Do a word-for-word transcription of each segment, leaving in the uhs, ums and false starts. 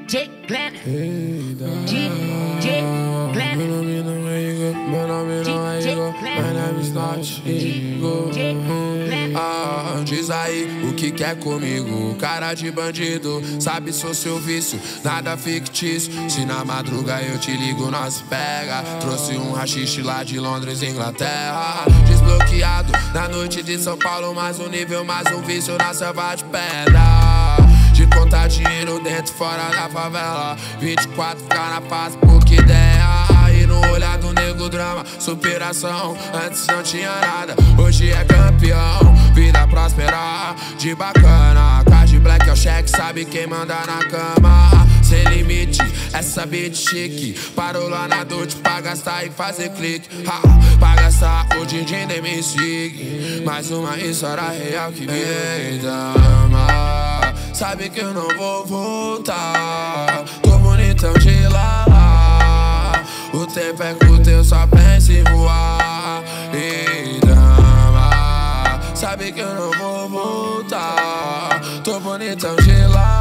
J Glenn, D J Glenn. Meu nome não é Igor, meu nome não é Igor, my name is not Igor. Ah, diz aí o que quer comigo, cara de bandido, sabe sou seu vício, nada fictício. Se na madruga eu te ligo, nós pega. Trouxe um rachixe lá de Londres, Inglaterra. Desbloqueado na noite de São Paulo, mais um nível, mais um vício na selva de pedra. De contar dinheiro dentro, fora da favela, vinte e quatro ficar na paz, porque ideia. Aí no olhar do nego drama, superação, antes não tinha nada, hoje é campeão. Vida próspera, de bacana, card black é o cheque, sabe quem manda na cama. Sem limite, essa beat chique, parou lá na Dolce pra gastar e fazer clique. Ha, pra gastar, o D J nem me sigue, mais uma história real que me dama. Sabe que eu não vou voltar, tô bonitão de lá. O tempo é curto, eu só penso em voar. E dama, sabe que eu não vou voltar, tô bonitão de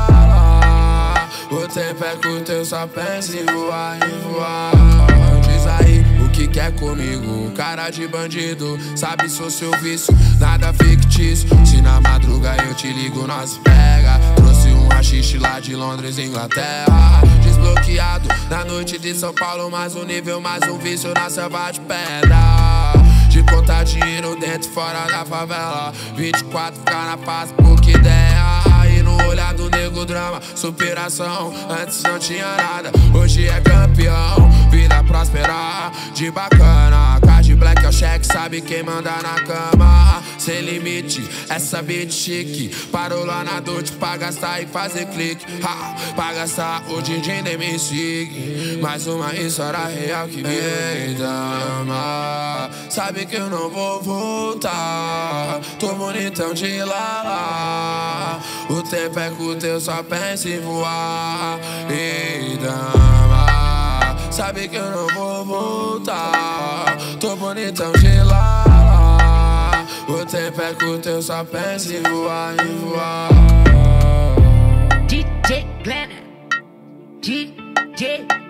lá. O tempo é curto, eu só penso em voar, em voar. Diz aí o que quer comigo, cara de bandido, sabe sou seu vício, nada fictício. Se na madruga eu te ligo, nós pega. Trouxe um rachixe lá de Londres, Inglaterra. Desbloqueado na noite de São Paulo, mais um nível, mais um vício na selva de pedra. De contar dinheiro dentro, fora da favela, vinte e quatro ficar na paz, porque ideia. Aí no olhar do nego drama, superação, antes não tinha nada, hoje é campeão. Vida próspera, de bacana, card black é o cheque, sabe quem manda na cama. Sem limite, essa beat chique, parou lá na Dolce pra gastar e fazer clique. Ha, pra gastar, o D J nem me sigue, mais uma história real que me dama. Sabe que eu não vou voltar, tô bonitão de lá. O tempo é curto, eu só penso em voar. E dama, sabe que eu não vou voltar, tô bonitão de lá. O tempo é curto, eu só penso em voar, em voar. D J Glenn, D J